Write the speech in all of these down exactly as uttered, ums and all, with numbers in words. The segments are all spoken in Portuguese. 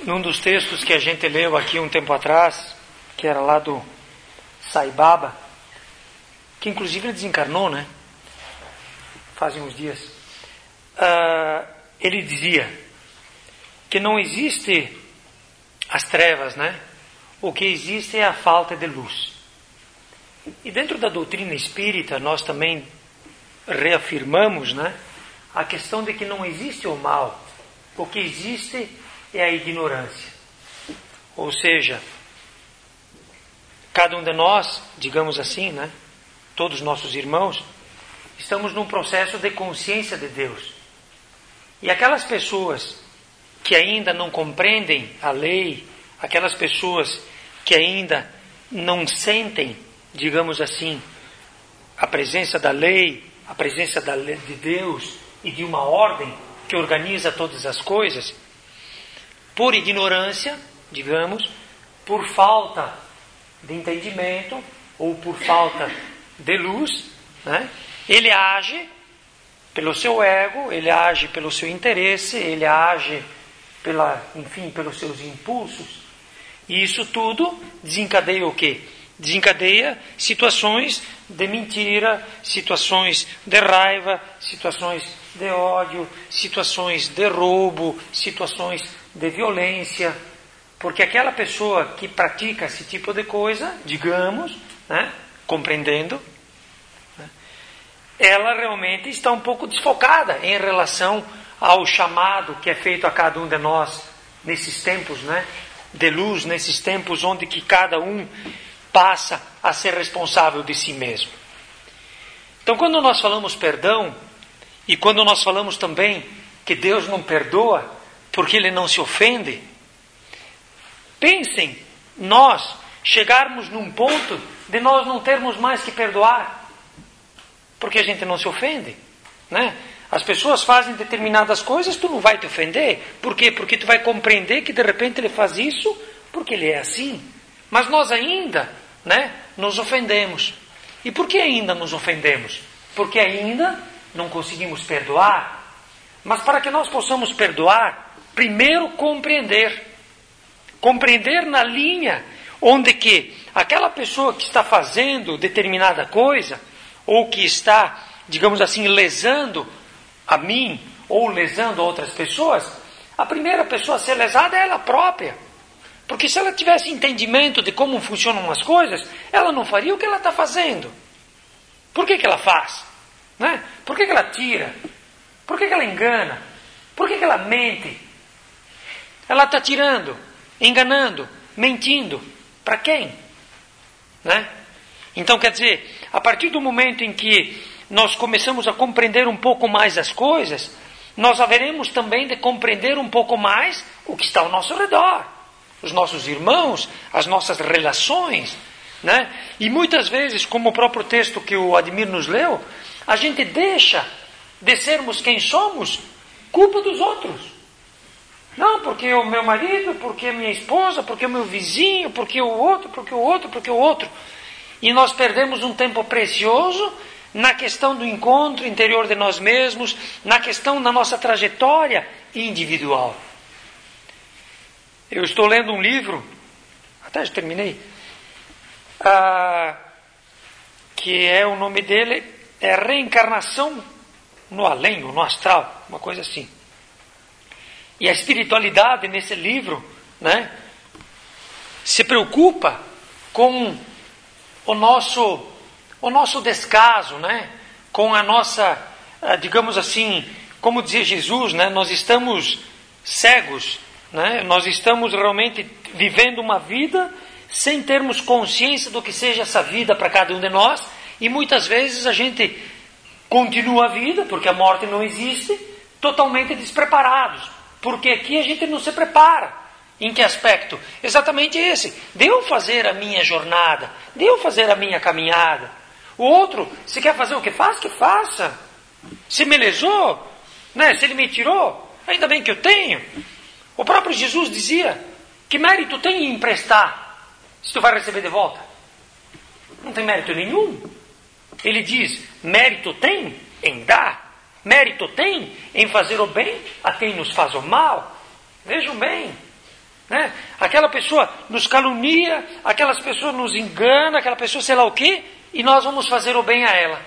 num dos textos que a gente leu aqui um tempo atrás, que era lá do Sai Baba, que inclusive ele desencarnou, né? Fazem uns dias. Uh, ele dizia que não existe as trevas, né? O que existe é a falta de luz. E dentro da doutrina espírita nós também reafirmamos, né, a questão de que não existe o mal. O que existe é a ignorância. Ou seja, cada um de nós, digamos assim, né, todos nossos irmãos, estamos num processo de consciência de Deus. E aquelas pessoas que ainda não compreendem a lei, aquelas pessoas que ainda não sentem, digamos assim, a presença da lei, a presença da lei de Deus e de uma ordem que organiza todas as coisas, por ignorância, digamos, por falta de entendimento ou por falta de luz, né, ele age pelo seu ego, ele age pelo seu interesse, ele age pela, enfim, pelos seus impulsos. E isso tudo desencadeia o quê? Desencadeia situações de mentira, situações de raiva, situações de ódio, situações de roubo, situações de violência. Porque aquela pessoa que pratica esse tipo de coisa, digamos, né, compreendendo, né, ela realmente está um pouco desfocada em relação ao chamado que é feito a cada um de nós nesses tempos, né, de luz, nesses tempos onde que cada um passa a ser responsável de si mesmo. Então, quando nós falamos perdão, e quando nós falamos também que Deus não perdoa porque Ele não se ofende, pensem nós chegarmos num ponto de nós não termos mais que perdoar, porque a gente não se ofende, né? As pessoas fazem determinadas coisas, tu não vai te ofender. Por quê? Porque tu vai compreender que de repente ele faz isso porque ele é assim. Mas nós ainda, né, nos ofendemos. E por que ainda nos ofendemos? Porque ainda não conseguimos perdoar. Mas para que nós possamos perdoar, primeiro compreender. Compreender na linha onde que aquela pessoa que está fazendo determinada coisa, ou que está, digamos assim, lesando a mim, ou lesando outras pessoas, a primeira pessoa a ser lesada é ela própria. Porque se ela tivesse entendimento de como funcionam as coisas, ela não faria o que ela está fazendo. Por que que ela faz? Né? Por que que ela tira? Por que que ela engana? Por que que ela mente? Ela está tirando, enganando, mentindo. Para quem? Né? Então, quer dizer, a partir do momento em que nós começamos a compreender um pouco mais as coisas, nós haveremos também de compreender um pouco mais o que está ao nosso redor. Os nossos irmãos, as nossas relações, né? E muitas vezes, como o próprio texto que o Admir nos leu, a gente deixa de sermos quem somos, culpa dos outros. Não, porque o meu marido, porque a minha esposa, porque o meu vizinho, porque o outro, porque o outro, porque o outro. E nós perdemos um tempo precioso na questão do encontro interior de nós mesmos, na questão da nossa trajetória individual. Eu estou lendo um livro, até já terminei, ah, que é, o nome dele é Reencarnação no Além, ou no Astral, uma coisa assim. E a espiritualidade nesse livro, né, se preocupa com o nosso, o nosso descaso, né, com a nossa, digamos assim, como dizia Jesus, né, nós estamos cegos, né, nós estamos realmente vivendo uma vida sem termos consciência do que seja essa vida para cada um de nós, e muitas vezes a gente continua a vida, porque a morte não existe, totalmente despreparados. Porque aqui a gente não se prepara. Em que aspecto? Exatamente esse. De eu fazer a minha jornada, de eu fazer a minha caminhada. O outro, se quer fazer o que faz, que faça. Se me lesou, né? Se ele me tirou, ainda bem que eu tenho. O próprio Jesus dizia, que mérito tem em emprestar, se tu vai receber de volta? Não tem mérito nenhum. Ele diz, mérito tem em dar. Mérito tem em fazer o bem a quem nos faz o mal. Vejam bem. Né? Aquela pessoa nos calunia, aquelas pessoas nos enganam, aquela pessoa sei lá o quê, e nós vamos fazer o bem a ela.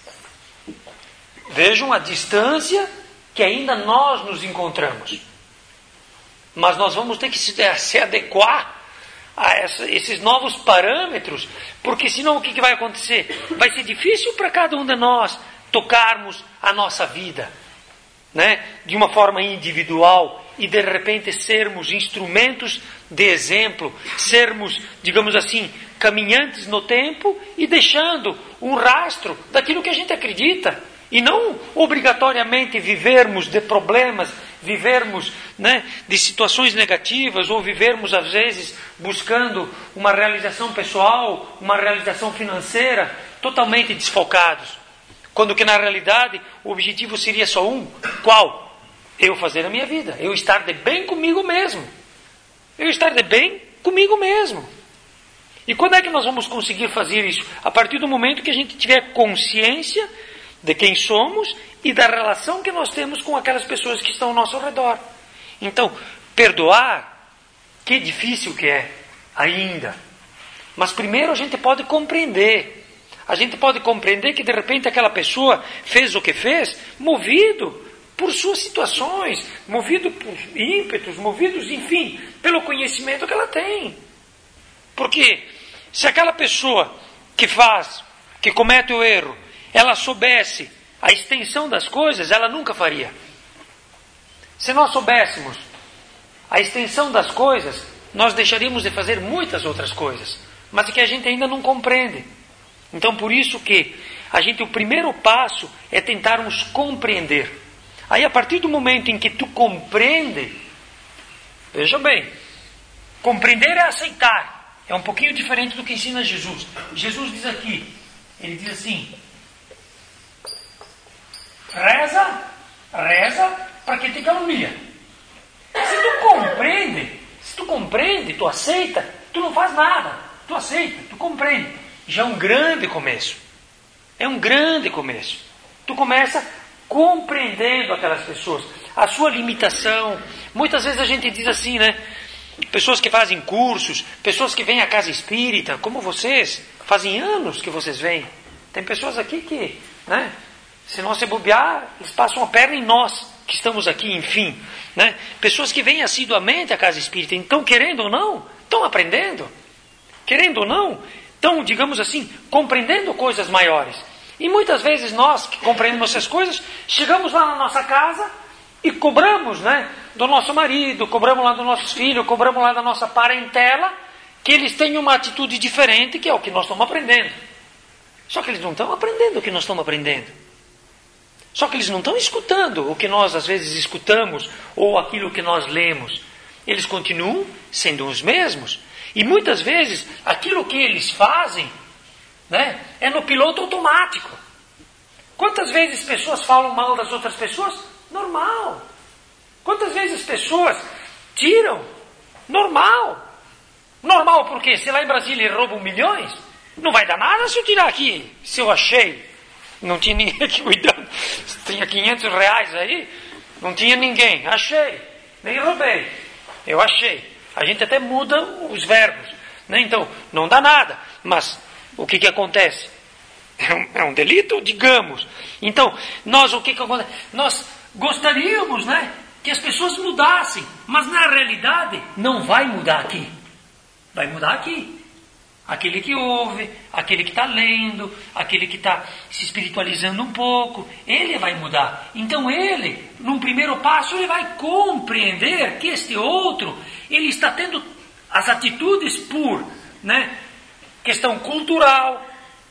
Vejam a distância que ainda nós nos encontramos. Mas nós vamos ter que se, se adequar a essa, esses novos parâmetros, porque senão o que, que vai acontecer? Vai ser difícil para cada um de nós tocarmos a nossa vida, né? De uma forma individual e de repente sermos instrumentos de exemplo, sermos, digamos assim, caminhantes no tempo e deixando um rastro daquilo que a gente acredita. E não obrigatoriamente vivermos de problemas, vivermos, né, de situações negativas, ou vivermos às vezes buscando uma realização pessoal, uma realização financeira, totalmente desfocados. Quando que na realidade o objetivo seria só um. Qual? Eu fazer a minha vida, eu estar de bem comigo mesmo. Eu estar de bem comigo mesmo. E quando é que nós vamos conseguir fazer isso? A partir do momento que a gente tiver consciência de quem somos e da relação que nós temos com aquelas pessoas que estão ao nosso redor. Então, perdoar, que difícil que é, ainda. Mas primeiro a gente pode compreender. A gente pode compreender que de repente aquela pessoa fez o que fez, movido por suas situações, movido por ímpetos, movidos, enfim, pelo conhecimento que ela tem. Porque se aquela pessoa que faz, que comete o erro, ela soubesse a extensão das coisas, ela nunca faria. Se nós soubéssemos a extensão das coisas, nós deixaríamos de fazer muitas outras coisas, mas que a gente ainda não compreende. Então, por isso que a gente, o primeiro passo é tentarmos compreender. Aí, a partir do momento em que tu compreende, veja bem, compreender é aceitar. É um pouquinho diferente do que ensina Jesus. Jesus diz aqui, ele diz assim: Reza, reza para quem te calunia. Se tu compreende, se tu compreende, tu aceita, tu não faz nada. Tu aceita, tu compreende. Já é um grande começo. É um grande começo. Tu começa compreendendo aquelas pessoas, a sua limitação. Muitas vezes a gente diz assim, né? Pessoas que fazem cursos, pessoas que vêm à casa espírita, como vocês, fazem anos que vocês vêm. Tem pessoas aqui que, né? Se nós se bobear, eles passam a perna em nós, que estamos aqui, enfim. Né? Pessoas que vêm assiduamente à casa espírita, então, querendo ou não, estão aprendendo. Querendo ou não, estão, digamos assim, compreendendo coisas maiores. E muitas vezes nós, que compreendemos essas coisas, chegamos lá na nossa casa e cobramos, né, do nosso marido, cobramos lá dos nossos filhos, cobramos lá da nossa parentela, que eles tenham uma atitude diferente, que é o que nós estamos aprendendo. Só que eles não estão aprendendo o que nós estamos aprendendo. Só que eles não estão escutando o que nós às vezes escutamos ou aquilo que nós lemos. Eles continuam sendo os mesmos. E muitas vezes aquilo que eles fazem, né, é no piloto automático. Quantas vezes pessoas falam mal das outras pessoas? Normal. Quantas vezes pessoas tiram? Normal. Normal porque se lá em Brasília roubam milhões, não vai dar nada se eu tirar aqui, se eu achei. Não tinha ninguém aqui cuidando. Tinha quinhentos reais aí. Não tinha ninguém. Achei. Nem roubei. Eu achei. A gente até muda os verbos. Né? Então, não dá nada. Mas, o que que acontece? É um, é um delito, digamos. Então, nós, o que que acontece? Nós gostaríamos, né, que as pessoas mudassem. Mas, na realidade, não vai mudar aqui. Vai mudar aqui. Aquele que ouve, aquele que está lendo, aquele que está se espiritualizando um pouco, ele vai mudar. Então ele, num primeiro passo, ele vai compreender que este outro, ele está tendo as atitudes por, né, questão cultural,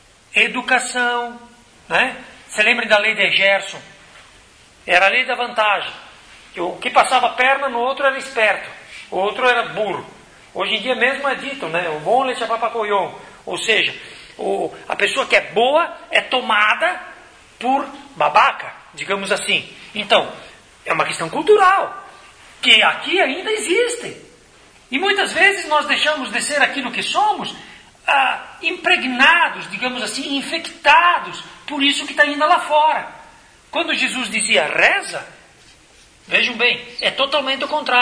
educação, né? Você lembra da lei de Gerson? Era a lei da vantagem. O que passava a perna no outro era esperto, o outro era burro. Hoje em dia mesmo é dito, né? O bom leite papacoion. Ou seja, o, a pessoa que é boa é tomada por babaca, digamos assim. Então, é uma questão cultural, que aqui ainda existem. E muitas vezes nós deixamos de ser aquilo que somos, ah, impregnados, digamos assim, infectados por isso que está indo lá fora. Quando Jesus dizia reza, vejam bem, é totalmente o contrário.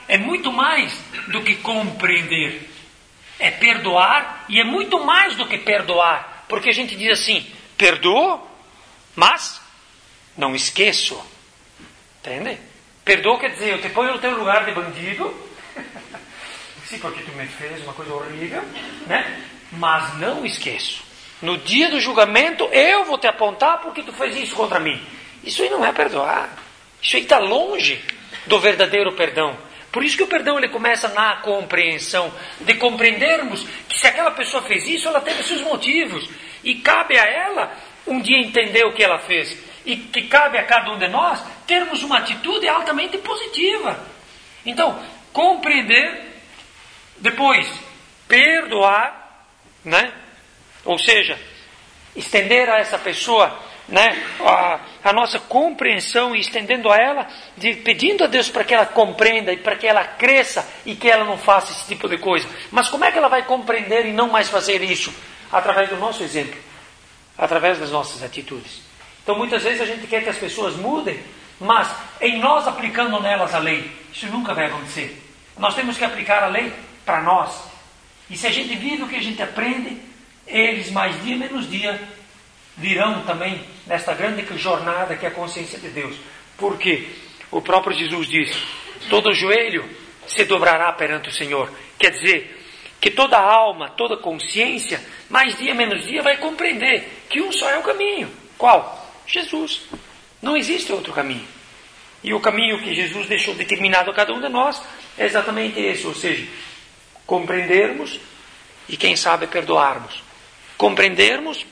é muito mais do que compreender. É perdoar e é muito mais do que perdoar. Porque a gente diz assim, perdoo, mas não esqueço. Entende? Perdoa quer dizer, eu te ponho no teu lugar de bandido. Sim, porque tu me fez uma coisa horrível, né? Mas não esqueço. No dia do julgamento, eu vou te apontar porque tu fez isso contra mim. Isso aí não é perdoar. Isso aí está longe do verdadeiro perdão. Por isso que o perdão ele começa na compreensão, de compreendermos que se aquela pessoa fez isso, ela teve seus motivos. E cabe a ela um dia entender o que ela fez. E que cabe a cada um de nós termos uma atitude altamente positiva. Então, compreender, depois perdoar, né? Ou seja, estender a essa pessoa, né, a, a nossa compreensão e estendendo a ela, de, pedindo a Deus para que ela compreenda e para que ela cresça e que ela não faça esse tipo de coisa. Mas como é que ela vai compreender e não mais fazer isso? Através do nosso exemplo, através das nossas atitudes. Então muitas vezes a gente quer que as pessoas mudem, mas em nós aplicando nelas a lei, isso nunca vai acontecer. Nós temos que aplicar a lei para nós. E se a gente vive o que a gente aprende, eles mais dia menos dia virão também nesta grande jornada que é a consciência de Deus. Porque o próprio Jesus diz, todo joelho se dobrará perante o Senhor. Quer dizer, que toda alma, toda consciência, mais dia menos dia vai compreender que um só é o caminho. Qual? Jesus. Não existe outro caminho. E o caminho que Jesus deixou determinado a cada um de nós é exatamente esse, ou seja, compreendermos e quem sabe perdoarmos. Compreendermos,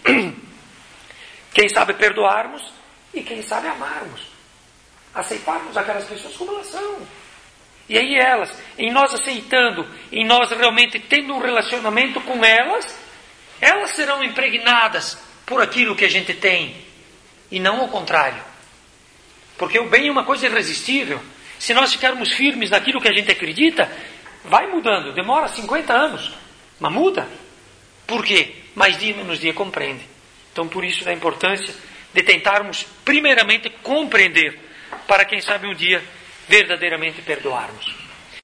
quem sabe perdoarmos e quem sabe amarmos. Aceitarmos aquelas pessoas como elas são. E aí elas, em nós aceitando, em nós realmente tendo um relacionamento com elas, elas serão impregnadas por aquilo que a gente tem. E não ao contrário. Porque o bem é uma coisa irresistível. Se nós ficarmos firmes naquilo que a gente acredita, vai mudando. Demora cinquenta anos, mas muda. Por quê? Mais dia menos dia compreende. Então por isso da importância de tentarmos primeiramente compreender, para quem sabe um dia verdadeiramente perdoarmos.